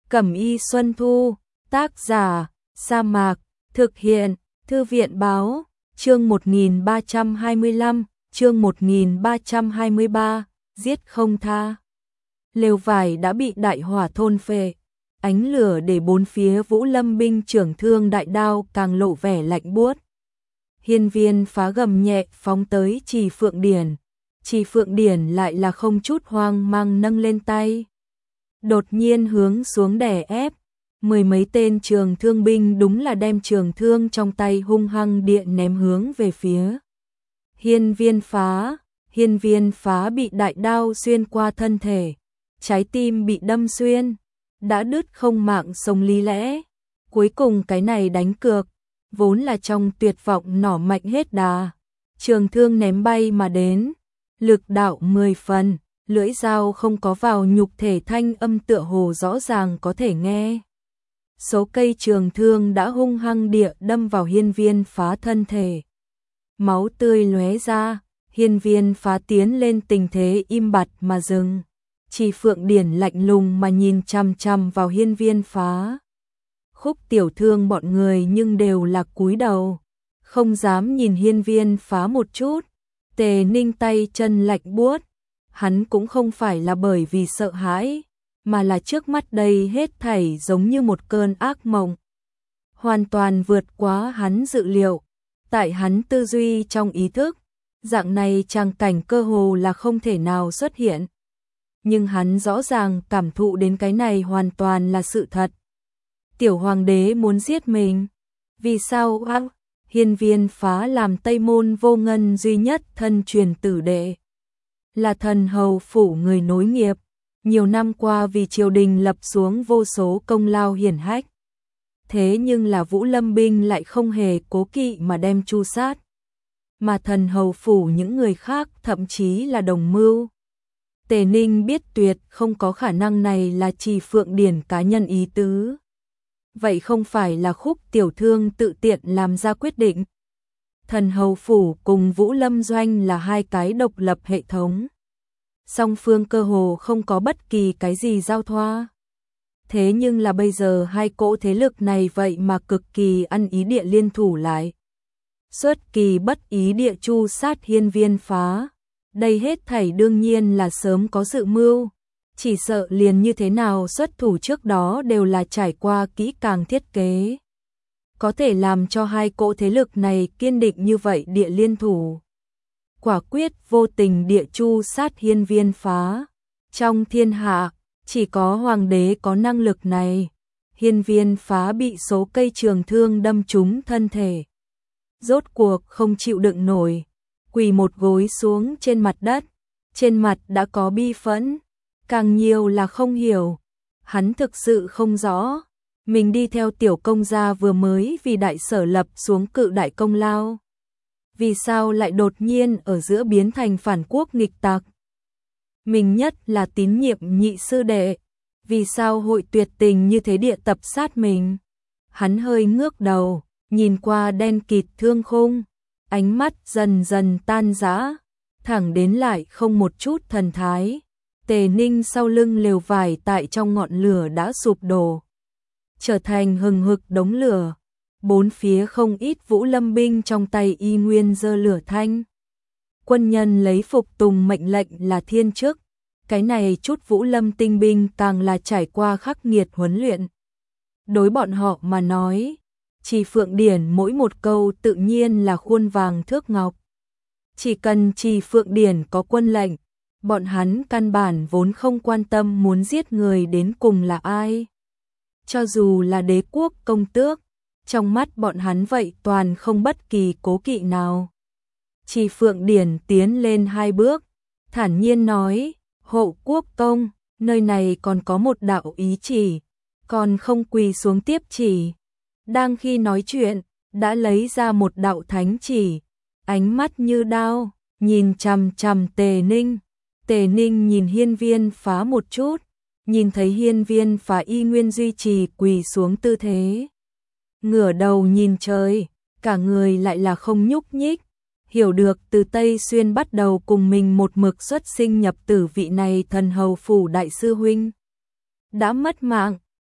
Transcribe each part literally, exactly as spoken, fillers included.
Cẩm y Xuân Thu, tác giả, Sa Mạc, thực hiện, Thư viện báo, chương một nghìn ba trăm hai mươi lăm, chương một nghìn ba trăm hai mươi ba, giết không tha. Lều vải đã bị đại hỏa thôn phệ, ánh lửa để bốn phía Vũ Lâm binh trưởng thương đại đao càng lộ vẻ lạnh buốt. Hiên Viên Phá gầm nhẹ phóng tới Trì Phượng Điển, Trì Phượng Điển lại là không chút hoang mang nâng lên tay, đột nhiên hướng xuống đè ép, mười mấy tên trường thương binh đúng là đem trường thương trong tay hung hăng điện ném hướng về phía Hiên Viên Phá. Hiên Viên Phá bị đại đao xuyên qua thân thể, trái tim bị đâm xuyên, đã đứt không mạng sống lý lẽ. Cuối cùng cái này đánh cược, vốn là trong tuyệt vọng nỏ mạnh hết đà, trường thương ném bay mà đến, lực đạo mười phần, lưỡi dao không có vào nhục thể thanh âm tựa hồ rõ ràng có thể nghe. Số cây trường thương đã hung hăng địa đâm vào Hiên Viên Phá thân thể. Máu tươi lóe ra, Hiên Viên Phá tiến lên tình thế im bặt mà dừng. Trì Phượng Điển lạnh lùng mà nhìn chằm chằm vào Hiên Viên Phá. Khúc Tiểu Thương bọn người nhưng đều là cúi đầu, không dám nhìn Hiên Viên Phá một chút. Tề Ninh tay chân lạnh buốt, hắn cũng không phải là bởi vì sợ hãi, mà là trước mắt đây hết thảy giống như một cơn ác mộng, hoàn toàn vượt quá hắn dự liệu. Tại hắn tư duy trong ý thức, dạng này tràng cảnh cơ hồ là không thể nào xuất hiện. Nhưng hắn rõ ràng cảm thụ đến cái này hoàn toàn là sự thật. Tiểu hoàng đế muốn giết mình. Vì sao? Hiên Viên Phá làm Tây Môn Vô Ngân duy nhất thân truyền tử đệ, là thần hầu phủ người nối nghiệp, nhiều năm qua vì triều đình lập xuống vô số công lao hiển hách. Thế nhưng là Vũ Lâm binh lại không hề cố kỵ mà đem tru sát. Mà thần hầu phủ những người khác thậm chí là đồng mưu. Tề Ninh biết tuyệt không có khả năng này là Trì Phượng Điển cá nhân ý tứ. Vậy không phải là Khúc Tiểu Thương tự tiện làm ra quyết định. Thần hầu phủ cùng Vũ Lâm doanh là hai cái độc lập hệ thống. Song phương cơ hồ không có bất kỳ cái gì giao thoa. Thế nhưng là bây giờ hai cỗ thế lực này vậy mà cực kỳ ăn ý địa liên thủ lại. Xuất kỳ bất ý địa chu sát Hiên Viên Phá. Đây hết thảy đương nhiên là sớm có dự mưu. Chỉ sợ liền như thế nào xuất thủ trước đó đều là trải qua kỹ càng thiết kế. Có thể làm cho hai cỗ thế lực này kiên định như vậy địa liên thủ. Quả quyết vô tình địa chu sát Hiên Viên Phá. Trong thiên hạ, chỉ có hoàng đế có năng lực này. Hiên Viên Phá bị số cây trường thương đâm trúng thân thể. Rốt cuộc không chịu đựng nổi, quỳ một gối xuống trên mặt đất. Trên mặt đã có bi phẫn, càng nhiều là không hiểu. Hắn thực sự không rõ, mình đi theo tiểu công gia vừa mới vì đại sở lập xuống cự đại công lao. Vì sao lại đột nhiên ở giữa biến thành phản quốc nghịch tặc? Mình nhất là tín nhiệm nhị sư đệ, vì sao hội tuyệt tình như thế địa tập sát mình? Hắn hơi ngước đầu, nhìn qua đen kịt thương khung, ánh mắt dần dần tan rã, thẳng đến lại không một chút thần thái. Tề Ninh sau lưng lều vải tại trong ngọn lửa đã sụp đổ, trở thành hừng hực đống lửa. Bốn phía không ít Vũ Lâm binh trong tay y nguyên giơ lửa thanh. Quân nhân lấy phục tùng mệnh lệnh là thiên chức. Cái này chút Vũ Lâm tinh binh càng là trải qua khắc nghiệt huấn luyện. Đối bọn họ mà nói, Trì Phượng Điển mỗi một câu tự nhiên là khuôn vàng thước ngọc. Chỉ cần Trì Phượng Điển có quân lệnh, bọn hắn căn bản vốn không quan tâm muốn giết người đến cùng là ai. Cho dù là đế quốc công tước, trong mắt bọn hắn vậy toàn không bất kỳ cố kỵ nào. Trì Phượng Điển tiến lên hai bước, thản nhiên nói, Hộ quốc công, nơi này còn có một đạo ý chỉ, còn không quỳ xuống tiếp chỉ. Đang khi nói chuyện, đã lấy ra một đạo thánh chỉ, ánh mắt như đao, nhìn chằm chằm Tề Ninh. Tề Ninh nhìn Hiên Viên Phá một chút, nhìn thấy Hiên Viên Phá y nguyên duy trì quỳ xuống tư thế. Ngửa đầu nhìn trời, cả người lại là không nhúc nhích. Hiểu được từ Tây Xuyên bắt đầu cùng mình một mực xuất sinh nhập tử vị này thần hầu phủ đại sư huynh đã mất mạng,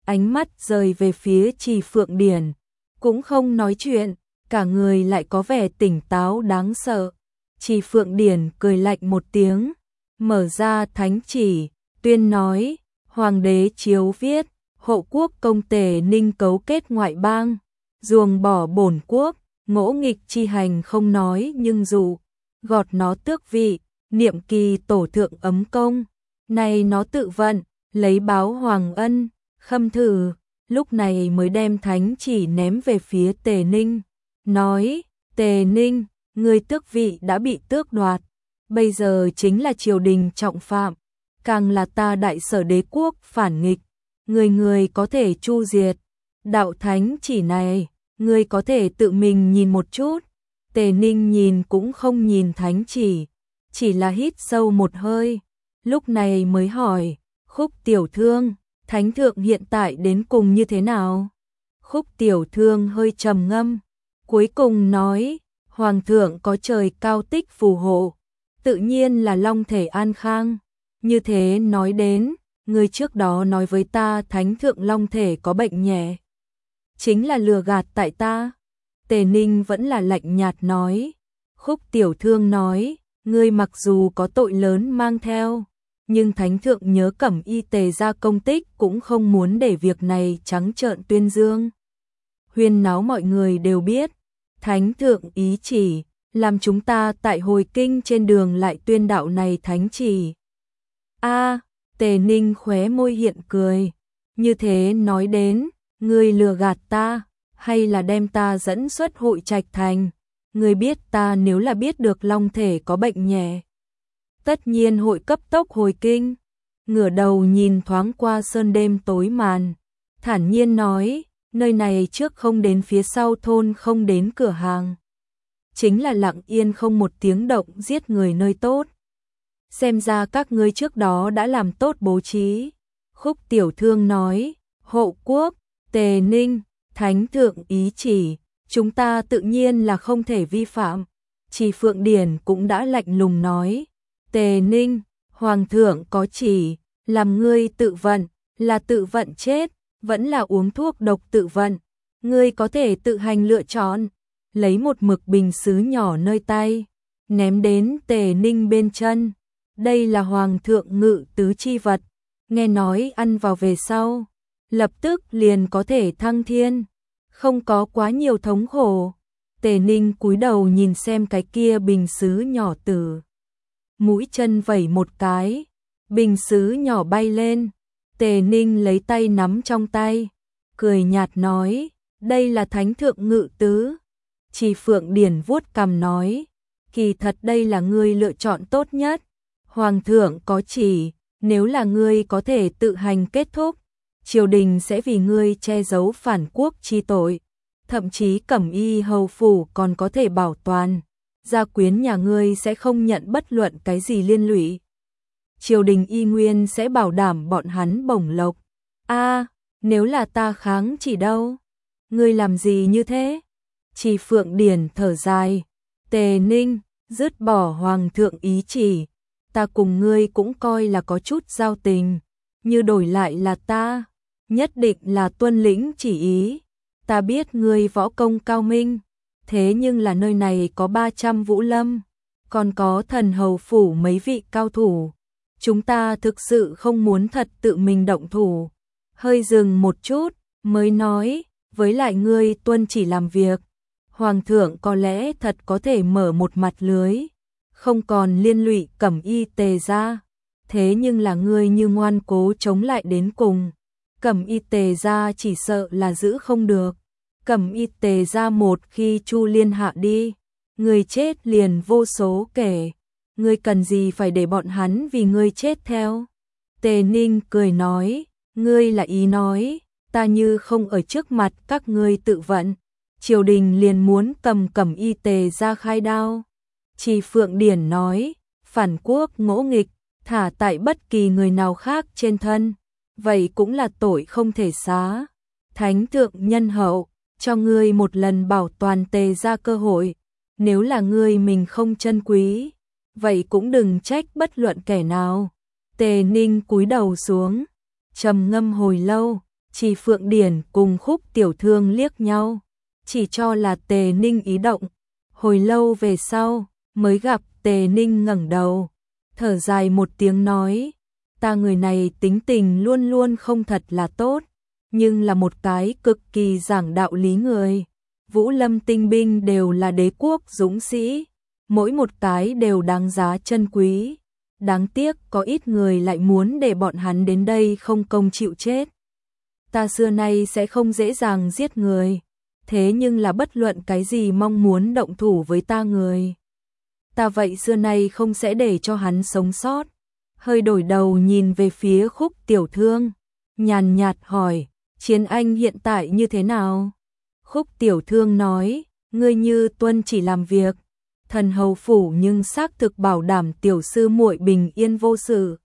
ánh mắt rời về phía Trì Phượng Điển, cũng không nói chuyện, cả người lại có vẻ tỉnh táo đáng sợ. Trì Phượng Điển cười lạnh một tiếng, mở ra thánh chỉ, tuyên nói, Hoàng đế chiếu viết, hộ quốc công Tề Ninh cấu kết ngoại bang, ruồng bỏ bổn quốc, ngỗ nghịch chi hành không nói nhưng dụ, gọt nó tước vị, niệm kỳ tổ thượng ấm công, này nó tự vận, lấy báo hoàng ân, khâm thử, lúc này mới đem thánh chỉ ném về phía Tề Ninh, nói, Tề Ninh, người tước vị đã bị tước đoạt, bây giờ chính là triều đình trọng phạm, càng là ta đại sở đế quốc phản nghịch, người người có thể chu diệt, đạo thánh chỉ này, người có thể tự mình nhìn một chút. Tề Ninh nhìn cũng không nhìn thánh chỉ, chỉ là hít sâu một hơi, lúc này mới hỏi, Khúc tiểu thương, thánh thượng hiện tại đến cùng như thế nào? Khúc tiểu thương hơi trầm ngâm, cuối cùng nói, Hoàng thượng có trời cao tích phù hộ, tự nhiên là long thể an khang. Như thế nói đến, người trước đó nói với ta thánh thượng long thể có bệnh nhẹ, chính là lừa gạt tại ta. Tề Ninh vẫn là lạnh nhạt nói. Khúc tiểu thương nói, ngươi mặc dù có tội lớn mang theo, nhưng thánh thượng nhớ Cẩm Y Tề ra công tích cũng không muốn để việc này trắng trợn tuyên dương. Huyên náo mọi người đều biết, thánh thượng ý chỉ, làm chúng ta tại hồi kinh trên đường lại tuyên đạo này thánh chỉ. A, Tề Ninh khóe môi hiện cười, như thế nói đến, ngươi lừa gạt ta, hay là đem ta dẫn xuất hội trạch thành, ngươi biết ta nếu là biết được long thể có bệnh nhẹ, tất nhiên hội cấp tốc hồi kinh. Ngửa đầu nhìn thoáng qua sơn đêm tối màn, thản nhiên nói, nơi này trước không đến phía sau thôn không đến cửa hàng, chính là lặng yên không một tiếng động giết người nơi tốt. Xem ra các ngươi trước đó đã làm tốt bố trí. Khúc tiểu thương nói, hộ quốc, Tề Ninh, thánh thượng ý chỉ, chúng ta tự nhiên là không thể vi phạm. Trì Phượng Điển cũng đã lạnh lùng nói, Tề Ninh, Hoàng thượng có chỉ, làm ngươi tự vận, là tự vận chết, vẫn là uống thuốc độc tự vận, ngươi có thể tự hành lựa chọn. Lấy một mực bình sứ nhỏ nơi tay, ném đến Tề Ninh bên chân. Đây là Hoàng thượng ngự tứ chi vật, nghe nói ăn vào về sau, lập tức liền có thể thăng thiên, không có quá nhiều thống khổ. Tề Ninh cúi đầu nhìn xem cái kia bình sứ nhỏ từ mũi chân vẩy một cái, bình sứ nhỏ bay lên, Tề Ninh lấy tay nắm trong tay, cười nhạt nói, đây là thánh thượng ngự tứ. Trì Phượng Điển vuốt cằm nói, kỳ thật đây là ngươi lựa chọn tốt nhất. Hoàng thượng có chỉ, nếu là ngươi có thể tự hành kết thúc, triều đình sẽ vì ngươi che giấu phản quốc chi tội, thậm chí Cẩm Y hầu phủ còn có thể bảo toàn, gia quyến nhà ngươi sẽ không nhận bất luận cái gì liên lụy. Triều đình y nguyên sẽ bảo đảm bọn hắn bổng lộc. A, nếu là ta kháng chỉ đâu? Ngươi làm gì như thế? Trì Phượng Điển thở dài, Tề Ninh, dứt bỏ Hoàng thượng ý chỉ, ta cùng ngươi cũng coi là có chút giao tình, như đổi lại là ta, nhất định là tuân lĩnh chỉ ý. Ta biết ngươi võ công cao minh, thế nhưng là nơi này có ba trăm vũ lâm, còn có thần hầu phủ mấy vị cao thủ, chúng ta thực sự không muốn thật tự mình động thủ. Hơi dừng một chút, mới nói, với lại ngươi tuân chỉ làm việc, Hoàng thượng có lẽ thật có thể mở một mặt lưới, không còn liên lụy Cẩm Y Tề gia. Thế nhưng là ngươi như ngoan cố chống lại đến cùng, Cẩm Y Tề gia chỉ sợ là giữ không được. Cẩm Y Tề gia một khi Chu Liên hạ đi, người chết liền vô số kể, ngươi cần gì phải để bọn hắn vì ngươi chết theo. Tề Ninh cười nói, ngươi là ý nói, ta như không ở trước mặt các ngươi tự vận, triều đình liền muốn cầm Cẩm Y Tề gia khai đao. Trì Phượng Điển nói, phản quốc ngỗ nghịch, thả tại bất kỳ người nào khác trên thân, vậy cũng là tội không thể xá. Thánh thượng nhân hậu, cho ngươi một lần bảo toàn Tề gia cơ hội, nếu là ngươi mình không trân quý, vậy cũng đừng trách bất luận kẻ nào. Tề Ninh cúi đầu xuống, trầm ngâm hồi lâu, Chỉ Phượng Điển cùng Khúc Tiểu Thương liếc nhau, chỉ cho là Tề Ninh ý động. Hồi lâu về sau, mới gặp Tề Ninh ngẩng đầu, thở dài một tiếng nói, ta người này tính tình luôn luôn không thật là tốt, nhưng là một cái cực kỳ giảng đạo lý người. Vũ Lâm tinh binh đều là đế quốc dũng sĩ, mỗi một cái đều đáng giá trân quý. Đáng tiếc có ít người lại muốn để bọn hắn đến đây không công chịu chết. Ta xưa nay sẽ không dễ dàng giết người, thế nhưng là bất luận cái gì mong muốn động thủ với ta người, ta vậy xưa nay không sẽ để cho hắn sống sót. Hơi đổi đầu nhìn về phía Khúc Tiểu Thương, nhàn nhạt hỏi, Chiến Anh hiện tại như thế nào? Khúc Tiểu Thương nói, ngươi như tuân chỉ làm việc, thần hầu phủ nhưng xác thực bảo đảm tiểu sư muội bình yên vô sự.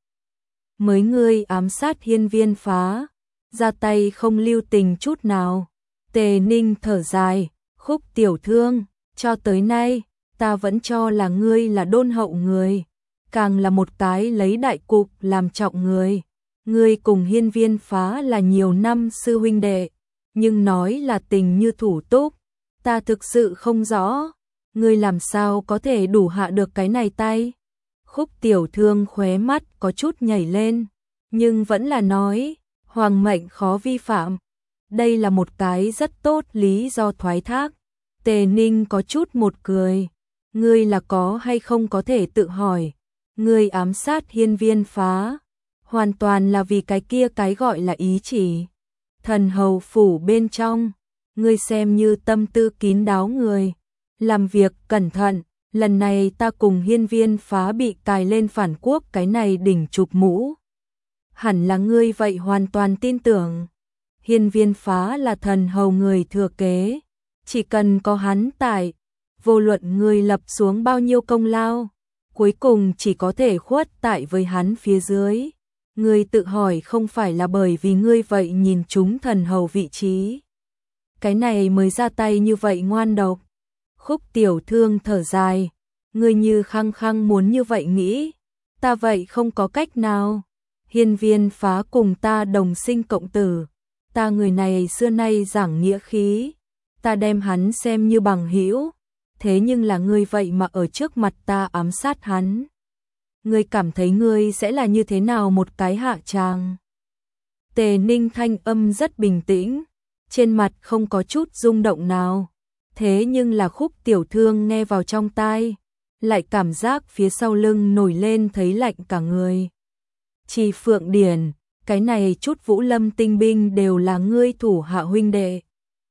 Mới ngươi ám sát Hiên Viên Phá, ra tay không lưu tình chút nào. Tề Ninh thở dài, Khúc Tiểu Thương, cho tới nay, ta vẫn cho là ngươi là đôn hậu người, càng là một cái lấy đại cục làm trọng người. Ngươi cùng Hiên Viên Phá là nhiều năm sư huynh đệ, nhưng nói là tình như thủ túc, ta thực sự không rõ, ngươi làm sao có thể đủ hạ được cái này tay. Khúc Tiểu Thương khóe mắt có chút nhảy lên, nhưng vẫn là nói, hoàng mệnh khó vi phạm. Đây là một cái rất tốt lý do thoái thác. Tề Ninh có chút một cười, ngươi là có hay không có thể tự hỏi, ngươi ám sát Hiên Viên Phá, hoàn toàn là vì cái kia cái gọi là ý chỉ. Thần hầu phủ bên trong, ngươi xem như tâm tư kín đáo người, làm việc cẩn thận, lần này ta cùng Hiên Viên Phá bị cài lên phản quốc cái này đỉnh chụp mũ. Hẳn là ngươi vậy hoàn toàn tin tưởng. Hiên Viên Phá là thần hầu người thừa kế, chỉ cần có hắn tại, vô luận ngươi lập xuống bao nhiêu công lao, cuối cùng chỉ có thể khuất tại với hắn phía dưới. Ngươi tự hỏi không phải là bởi vì ngươi vậy nhìn trúng thần hầu vị trí, cái này mới ra tay như vậy ngoan độc. Khúc Tiểu Thương thở dài, ngươi như khăng khăng muốn như vậy nghĩ, ta vậy không có cách nào. Hiên Viên Phá cùng ta đồng sinh cộng tử, ta người này xưa nay giảng nghĩa khí, ta đem hắn xem như bằng hữu, thế nhưng là ngươi vậy mà ở trước mặt ta ám sát hắn. Ngươi cảm thấy ngươi sẽ là như thế nào một cái hạ tràng? Tề Ninh thanh âm rất bình tĩnh, trên mặt không có chút rung động nào, thế nhưng là Khúc Tiểu Thương nghe vào trong tai, lại cảm giác phía sau lưng nổi lên thấy lạnh cả người. Chỉ Phượng Điển, cái này chút Vũ Lâm tinh binh đều là ngươi thủ hạ huynh đệ.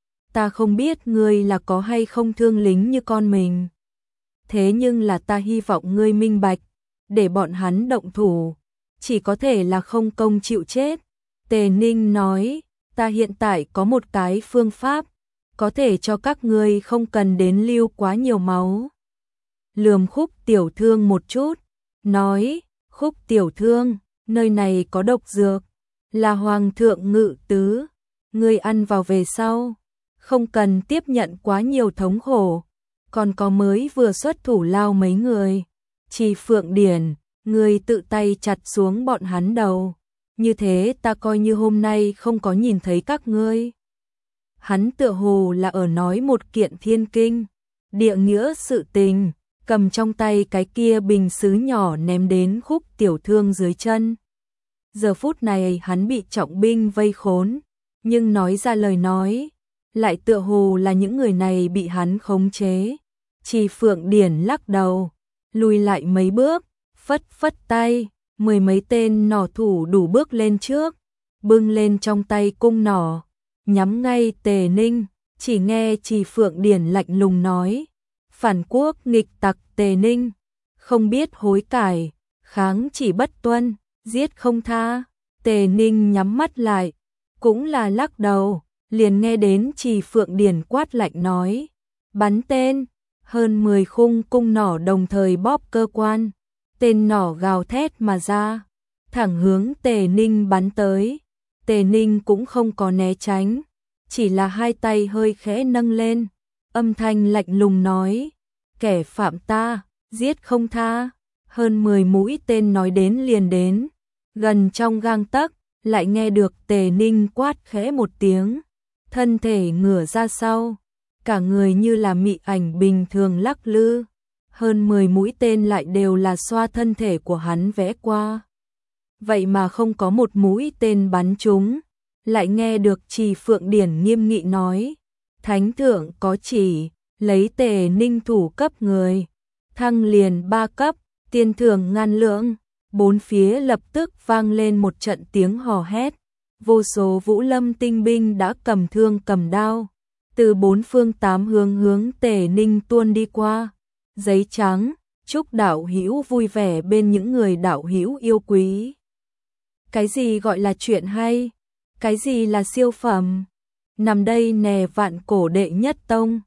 Ta không biết ngươi là có hay không thương lính như con mình, thế nhưng là ta hy vọng ngươi minh bạch, để bọn hắn động thủ, chỉ có thể là không công chịu chết. Tề Ninh nói, ta hiện tại có một cái phương pháp, có thể cho các ngươi không cần đến lưu quá nhiều máu. Lườm Khúc Tiểu Thương một chút, nói, Khúc Tiểu Thương, nơi này có độc dược, là Hoàng thượng ngự tứ, ngươi ăn vào về sau, không cần tiếp nhận quá nhiều thống khổ, còn có mới vừa xuất thủ lao mấy người. Chỉ Phượng Điển, ngươi tự tay chặt xuống bọn hắn đầu, như thế ta coi như hôm nay không có nhìn thấy các ngươi. Hắn tựa hồ là ở nói một kiện thiên kinh, địa nghĩa sự tình, cầm trong tay cái kia bình sứ nhỏ ném đến Khúc Tiểu Thương dưới chân. Giờ phút này hắn bị trọng binh vây khốn, nhưng nói ra lời nói, lại tựa hồ là những người này bị hắn khống chế. Chỉ Phượng Điển lắc đầu, lùi lại mấy bước, phất phất tay, mười mấy tên nỏ thủ đủ bước lên trước, bưng lên trong tay cung nỏ, nhắm ngay Tề Ninh. Chỉ nghe Chỉ Phượng Điển lạnh lùng nói, phản quốc nghịch tặc Tề Ninh, không biết hối cải, kháng chỉ bất tuân, giết không tha. Tề Ninh nhắm mắt lại, cũng là lắc đầu, liền nghe đến Chỉ Phượng Điển quát lạnh nói, bắn tên. Hơn mười khung cung nỏ đồng thời bóp cơ quan, tên nỏ gào thét mà ra, thẳng hướng Tề Ninh bắn tới. Tề Ninh cũng không có né tránh, chỉ là hai tay hơi khẽ nâng lên, âm thanh lạnh lùng nói, kẻ phạm ta, giết không tha. Hơn mười mũi tên nói đến liền đến, gần trong gang tấc, lại nghe được Tề Ninh quát khẽ một tiếng, thân thể ngửa ra sau, cả người như là mị ảnh bình thường lắc lư, hơn mười mũi tên lại đều là xoa thân thể của hắn vẽ qua. Vậy mà không có một mũi tên bắn trúng, lại nghe được Trì Phượng Điển nghiêm nghị nói, thánh thượng có chỉ, lấy Tề Ninh thủ cấp người, thăng liền ba cấp, tiền thưởng ngàn lượng. Bốn phía lập tức vang lên một trận tiếng hò hét, vô số Vũ Lâm tinh binh đã cầm thương cầm đao, từ bốn phương tám hướng hướng Tề Ninh tuôn đi qua. Giấy trắng, chúc đạo hữu vui vẻ bên những người đạo hữu yêu quý. Cái gì gọi là chuyện hay? Cái gì là siêu phẩm? Nằm đây nè Vạn Cổ đệ nhất tông.